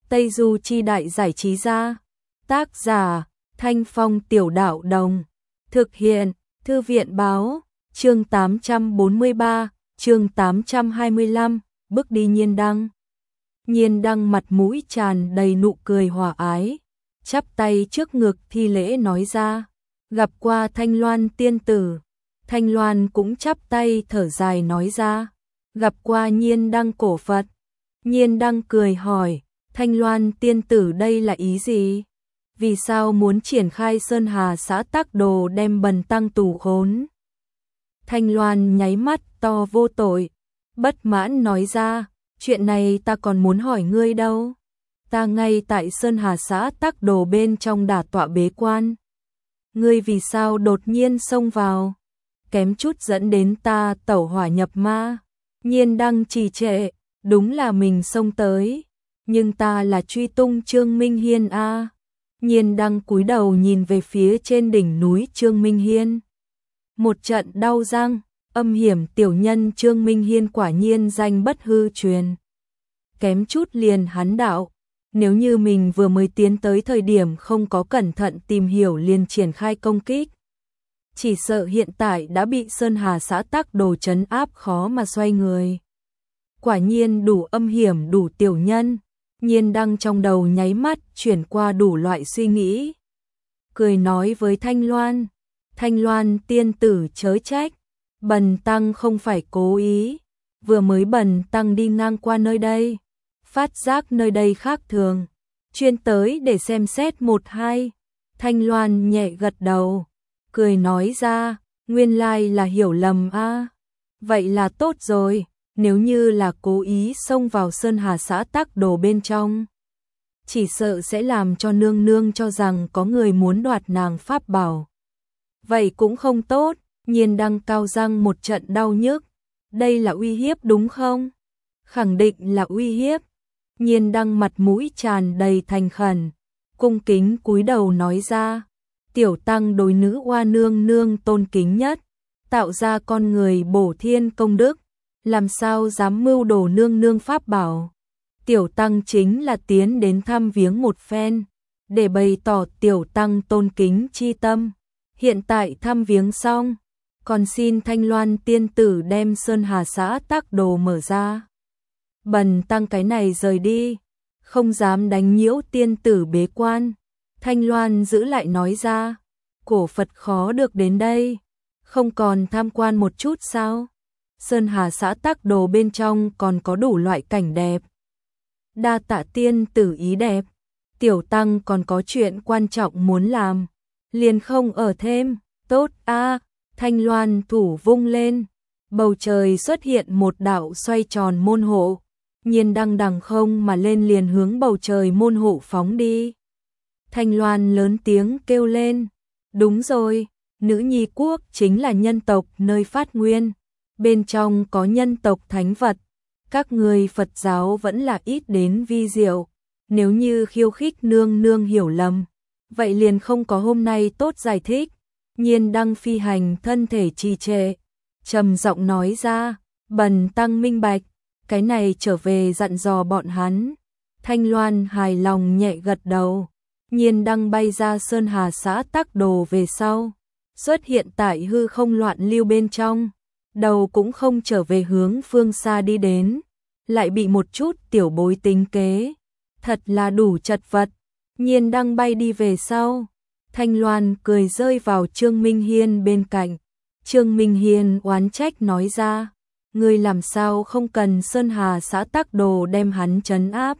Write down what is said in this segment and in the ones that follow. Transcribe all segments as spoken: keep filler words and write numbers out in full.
Tây Du Chi Đại Giải Trí Gia. Tác giả, Thanh Phong Tiểu Đạo Đồng. Thực hiện, Thư viện Báo. Chương tám trăm bốn mươi ba, chương tám trăm hai mươi lăm, bước đi Nhiên Đăng. Nhiên Đăng mặt mũi tràn đầy nụ cười hòa ái, chắp tay trước ngực thi lễ nói ra, gặp qua Thanh Loan tiên tử. Thanh Loan cũng chắp tay thở dài nói ra, gặp qua Nhiên Đăng cổ Phật. Nhiên Đăng cười hỏi, Thanh Loan tiên tử đây là ý gì? Vì sao muốn triển khai Sơn Hà xã Tắc Đồ đem Bần tăng tù khốn? Thanh Loan nháy mắt to vô tội, bất mãn nói ra, chuyện này ta còn muốn hỏi ngươi đâu. Ta ngay tại Sơn Hà xã Tắc Đồ bên trong đả tọa bế quan. Ngươi vì sao đột nhiên xông vào? Kém chút dẫn đến ta tẩu hỏa nhập ma. Nhiên Đăng trì trệ, đúng là mình xông tới, nhưng ta là truy tung Trương Minh Hiên a. À. Nhiên Đăng cúi đầu nhìn về phía trên đỉnh núi Trương Minh Hiên. Một trận đau răng, âm hiểm tiểu nhân Trương Minh Hiên quả nhiên danh bất hư truyền. Kém chút liền hắn đạo, nếu như mình vừa mới tiến tới thời điểm không có cẩn thận tìm hiểu liền triển khai công kích, chỉ sợ hiện tại đã bị Sơn Hà xã Tắc Đồ trấn áp khó mà xoay người. Quả nhiên đủ âm hiểm đủ tiểu nhân. Nhiên Đăng trong đầu nháy mắt chuyển qua đủ loại suy nghĩ. Cười nói với Thanh Loan, Thanh Loan tiên tử chớ trách, Bần tăng không phải cố ý, vừa mới Bần tăng đi ngang qua nơi đây, phát giác nơi đây khác thường, chuyên tới để xem xét một hai. Thanh Loan nhẹ gật đầu, cười nói ra, nguyên lai là hiểu lầm a. À. Vậy là tốt rồi. Nếu như là cố ý xông vào Sơn Hà xã Tắc Đồ bên trong, chỉ sợ sẽ làm cho nương nương cho rằng có người muốn đoạt nàng pháp bảo. Vậy cũng không tốt. Nhiên Đăng cao răng một trận đau nhức. Đây là uy hiếp đúng không? Khẳng định là uy hiếp. Nhiên Đăng mặt mũi tràn đầy thành khẩn, cung kính cúi đầu nói ra, tiểu tăng đối nữ oa nương nương tôn kính nhất, tạo ra con người bổ thiên công đức, làm sao dám mưu đồ nương nương pháp bảo. Tiểu tăng chính là tiến đến thăm viếng một phen, để bày tỏ tiểu tăng tôn kính chi tâm. Hiện tại thăm viếng xong, còn xin Thanh Loan tiên tử đem Sơn Hà xã Tắc Đồ mở ra. Bần tăng cái này rời đi, không dám đánh nhiễu tiên tử bế quan. Thanh Loan giữ lại nói ra, cổ Phật khó được đến đây, không còn tham quan một chút sao? Sơn Hà xã Tắc Đồ bên trong còn có đủ loại cảnh đẹp. Đa tạ tiên tử ý đẹp, tiểu tăng còn có chuyện quan trọng muốn làm, liền không ở thêm. Tốt a. À. Thanh Loan thủ vung lên, bầu trời xuất hiện một đạo xoay tròn môn hộ, Nhiên Đăng đằng không mà lên liền hướng bầu trời môn hộ phóng đi. Thanh Loan lớn tiếng kêu lên, đúng rồi, nữ nhi quốc chính là nhân tộc nơi phát nguyên. Bên trong có nhân tộc thánh vật, các người Phật giáo vẫn là ít đến vi diệu, nếu như khiêu khích nương nương hiểu lầm, vậy liền không có hôm nay tốt giải thích. Nhiên Đăng phi hành thân thể trì trệ, trầm giọng nói ra, bần tăng minh bạch, cái này trở về dặn dò bọn hắn. Thanh Loan hài lòng nhẹ gật đầu. Nhiên Đăng bay ra Sơn Hà xã Tắc Đồ về sau, xuất hiện tại hư không loạn lưu bên trong. Đầu cũng không trở về hướng phương xa đi đến, lại bị một chút tiểu bối tính kế, thật là đủ chật vật. Nhiên Đăng bay đi về sau, Thanh Loan cười rơi vào Trương Minh Hiên bên cạnh. Trương Minh Hiên oán trách nói ra, ngươi làm sao không cần Sơn Hà xã Tắc Đồ đem hắn trấn áp,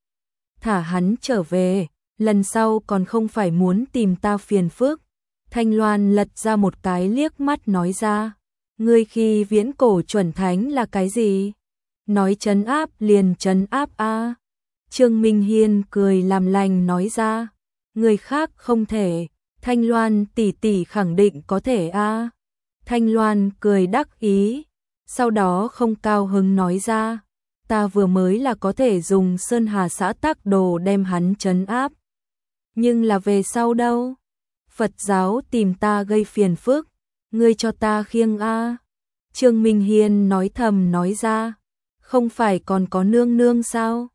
thả hắn trở về, lần sau còn không phải muốn tìm ta phiền phức. Thanh Loan lật ra một cái liếc mắt nói ra, ngươi khi viễn cổ chuẩn thánh là cái gì? Nói trấn áp liền trấn áp a. À. Trương Minh Hiên cười làm lành nói ra, người khác không thể, Thanh Loan tỷ tỷ khẳng định có thể a. À. Thanh Loan cười đắc ý, sau đó không cao hứng nói ra, ta vừa mới là có thể dùng Sơn Hà xã Tắc Đồ đem hắn trấn áp, nhưng là về sau đâu? Phật giáo tìm ta gây phiền phức, ngươi cho ta khiêng a. À. Trương Minh Hiên nói thầm nói ra, không phải còn có nương nương sao?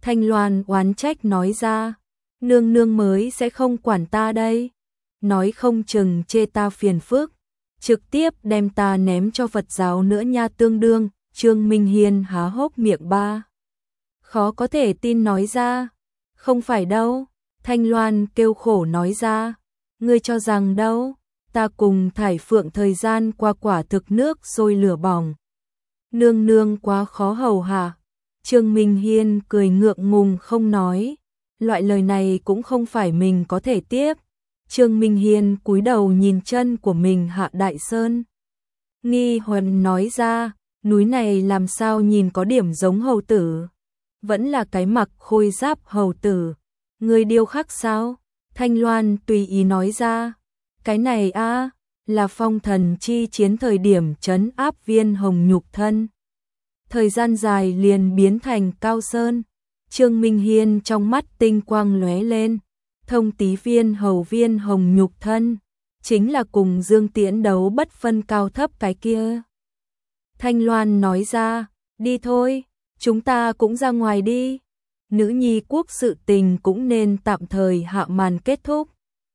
Thanh Loan oán trách nói ra, nương nương mới sẽ không quản ta đây. Nói không chừng chê ta phiền phức, trực tiếp đem ta ném cho Phật giáo nữa nha. Tương đương, Trương Minh Hiên há hốc miệng ba. Khó có thể tin nói ra, không phải đâu. Thanh Loan kêu khổ nói ra, ngươi cho rằng đâu, ta cùng Thải Phượng thời gian qua quả thực nước sôi lửa bỏng. Nương nương quá khó hầu hạ. Trương Minh Hiên cười ngượng ngùng không nói, loại lời này cũng không phải mình có thể tiếp. Trương Minh Hiên cúi đầu nhìn chân của mình hạ đại sơn. Nghi Huân nói ra, núi này làm sao nhìn có điểm giống hầu tử, vẫn là cái mặc khôi giáp hầu tử. Người điêu khắc sao? Thanh Loan tùy ý nói ra, cái này a là phong thần chi chiến thời điểm trấn áp viên hồng nhục thân. Thời gian dài liền biến thành cao sơn. Trương Minh Hiên trong mắt tinh quang lóe lên, thông tí viên hầu viên hồng nhục thân, chính là cùng Dương Tiễn đấu bất phân cao thấp cái kia. Thanh Loan nói ra, đi thôi, chúng ta cũng ra ngoài đi. Nữ nhi quốc sự tình cũng nên tạm thời hạ màn kết thúc.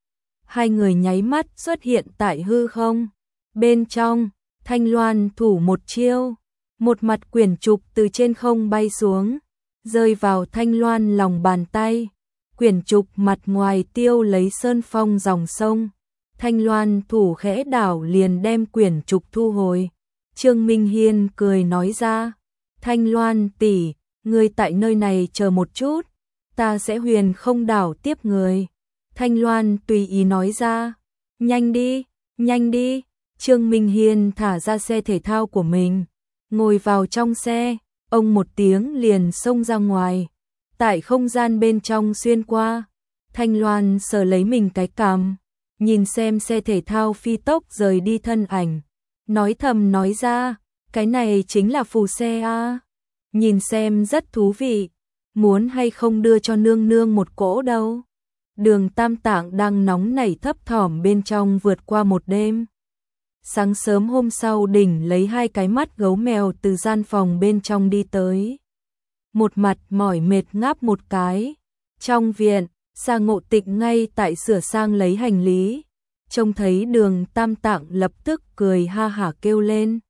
Hai người nháy mắt xuất hiện tại hư không. Bên trong, Thanh Loan thủ một chiêu, một mặt quyển trục từ trên không bay xuống, rơi vào Thanh Loan lòng bàn tay. Quyển trục mặt ngoài tiêu lấy sơn phong dòng sông. Thanh Loan thủ khẽ đảo liền đem quyển trục thu hồi. Trương Minh Hiên cười nói ra, Thanh Loan tỷ, ngươi tại nơi này chờ một chút, ta sẽ huyền không đảo tiếp người. Thanh Loan tùy ý nói ra, nhanh đi, nhanh đi. Trương Minh Hiên thả ra xe thể thao của mình, ngồi vào trong xe, ông một tiếng liền xông ra ngoài. Tại không gian bên trong xuyên qua, Thanh Loan sờ lấy mình cái cằm, nhìn xem xe thể thao phi tốc rời đi thân ảnh, nói thầm nói ra, cái này chính là phù xe a, nhìn xem rất thú vị, muốn hay không đưa cho nương nương một cỗ đâu. Đường Tam Tạng đang nóng nảy thấp thỏm bên trong vượt qua một đêm. Sáng sớm hôm sau đỉnh lấy hai cái mắt gấu mèo từ gian phòng bên trong đi tới. Một mặt mỏi mệt ngáp một cái. Trong viện, Sa Ngộ Tịnh ngay tại sửa sang lấy hành lý. Trông thấy Đường Tam Tạng lập tức cười ha hả kêu lên.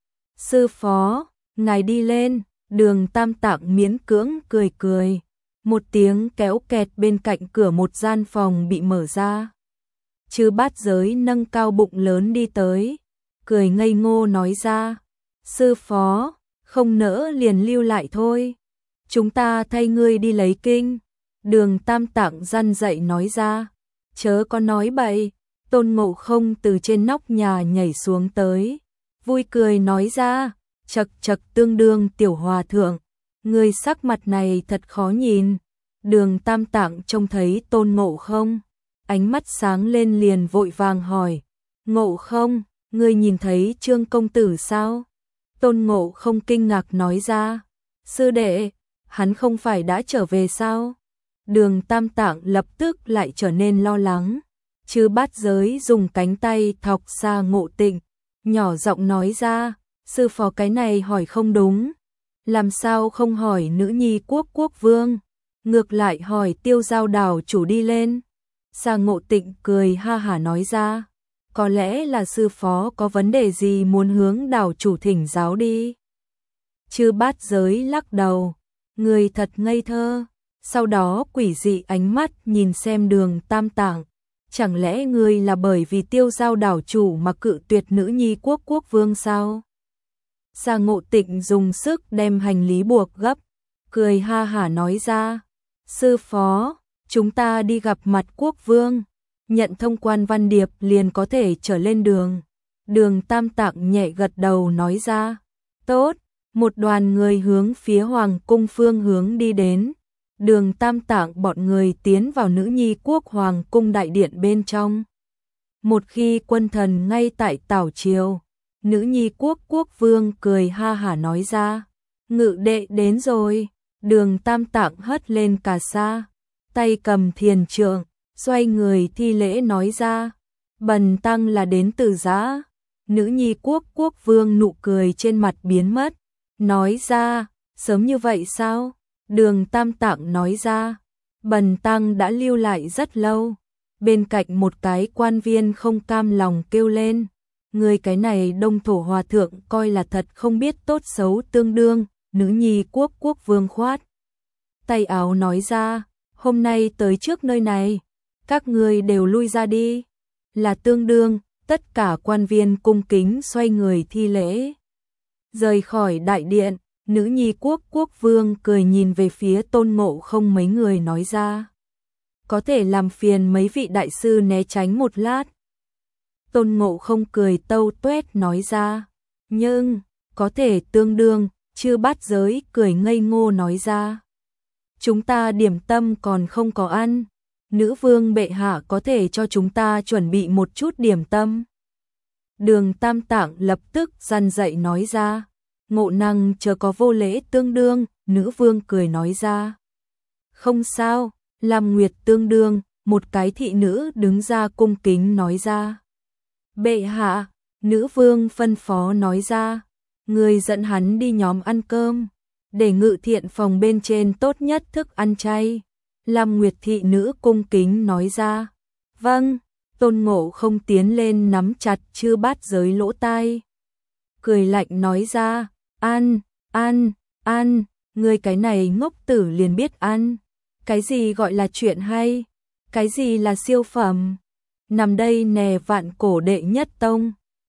Sư phó, ngài đi lên. Đường Tam Tạng miễn cưỡng cười cười. Một tiếng kéo kẹt bên cạnh cửa một gian phòng bị mở ra. Chư Bát Giới nâng cao bụng lớn đi tới, cười ngây ngô nói ra, sư phó, không nỡ liền lưu lại thôi, chúng ta thay ngươi đi lấy kinh. Đường Tam Tạng răn dậy nói ra, chớ có nói bậy. Tôn Ngộ Không từ trên nóc nhà nhảy xuống tới, vui cười nói ra, chậc chậc tương đương tiểu hòa thượng, ngươi sắc mặt này thật khó nhìn. Đường Tam Tạng trông thấy Tôn Ngộ Không, ánh mắt sáng lên liền vội vàng hỏi, Ngộ Không, ngươi nhìn thấy Trương công tử sao? Tôn Ngộ Không kinh ngạc nói ra, sư đệ, hắn không phải đã trở về sao? Đường Tam Tạng lập tức lại trở nên lo lắng. Chư Bát Giới dùng cánh tay thọc Sa Ngộ Tịnh, nhỏ giọng nói ra, sư phó cái này hỏi không đúng, làm sao không hỏi nữ nhi quốc quốc vương, ngược lại hỏi Tiêu Giao đảo chủ đi lên. Sa Ngộ Tịnh cười ha hả nói ra, có lẽ là sư phó có vấn đề gì muốn hướng đảo chủ thỉnh giáo đi. Chư Bát Giới lắc đầu, người thật ngây thơ. Sau đó quỷ dị ánh mắt nhìn xem Đường Tam Tạng, chẳng lẽ ngươi là bởi vì Tiêu Giao đảo chủ mà cự tuyệt nữ nhi quốc quốc vương sao? Sa Ngộ Tịnh dùng sức đem hành lý buộc gấp, cười ha hả nói ra, sư phó, chúng ta đi gặp mặt quốc vương, nhận thông quan văn điệp liền có thể trở lên đường. Đường Tam Tạng nhẹ gật đầu nói ra, tốt. Một đoàn người hướng phía hoàng cung phương hướng đi đến. Đường Tam Tạng bọn người tiến vào nữ nhi quốc hoàng cung đại điện bên trong. Một khi quân thần ngay tại tảo triều, nữ nhi quốc quốc vương cười ha hả nói ra, ngự đệ đến rồi. Đường Tam Tạng hất lên cà sa, tay cầm thiền trượng, xoay người thi lễ nói ra, bần tăng là đến từ Giã. Nữ nhi quốc quốc vương nụ cười trên mặt biến mất, nói ra, sớm như vậy sao? Đường Tam Tạng nói ra. Bần tăng đã lưu lại rất lâu. Bên cạnh một cái quan viên không cam lòng kêu lên. Người cái này Đông Thổ Hòa Thượng coi là thật không biết tốt xấu tương đương. Nữ nhi quốc quốc vương khoát tay áo nói ra. Hôm nay tới trước nơi này, các ngươi đều lui ra đi. Là tương đương. Tất cả quan viên cung kính xoay người thi lễ. Rời khỏi đại điện, nữ nhi quốc quốc vương cười nhìn về phía Tôn Ngộ Không mấy người nói ra. Có thể làm phiền mấy vị đại sư né tránh một lát. Tôn Ngộ Không cười tâu tuét nói ra. Nhưng, có thể tương đương, Chư Bát Giới cười ngây ngô nói ra. Chúng ta điểm tâm còn không có ăn. Nữ vương bệ hạ có thể cho chúng ta chuẩn bị một chút điểm tâm. Đường Tam Tạng lập tức răn dậy nói ra. Ngộ năng chờ có vô lễ tương đương, nữ vương cười nói ra. Không sao, Lam Nguyệt tương đương, một cái thị nữ đứng ra cung kính nói ra. Bệ hạ, nữ vương phân phó nói ra. Người dẫn hắn đi nhóm ăn cơm, để ngự thiện phòng bên trên tốt nhất thức ăn chay. Lam Nguyệt thị nữ cung kính nói ra. Vâng. Tôn Ngộ Không tiến lên nắm chặt Chư Bát Giới lỗ tai. Cười lạnh nói ra. Ăn, ăn, ăn. Ngươi cái này ngốc tử liền biết ăn. Cái gì gọi là chuyện hay? Cái gì là siêu phẩm? Nằm đây nè vạn cổ đệ nhất tông.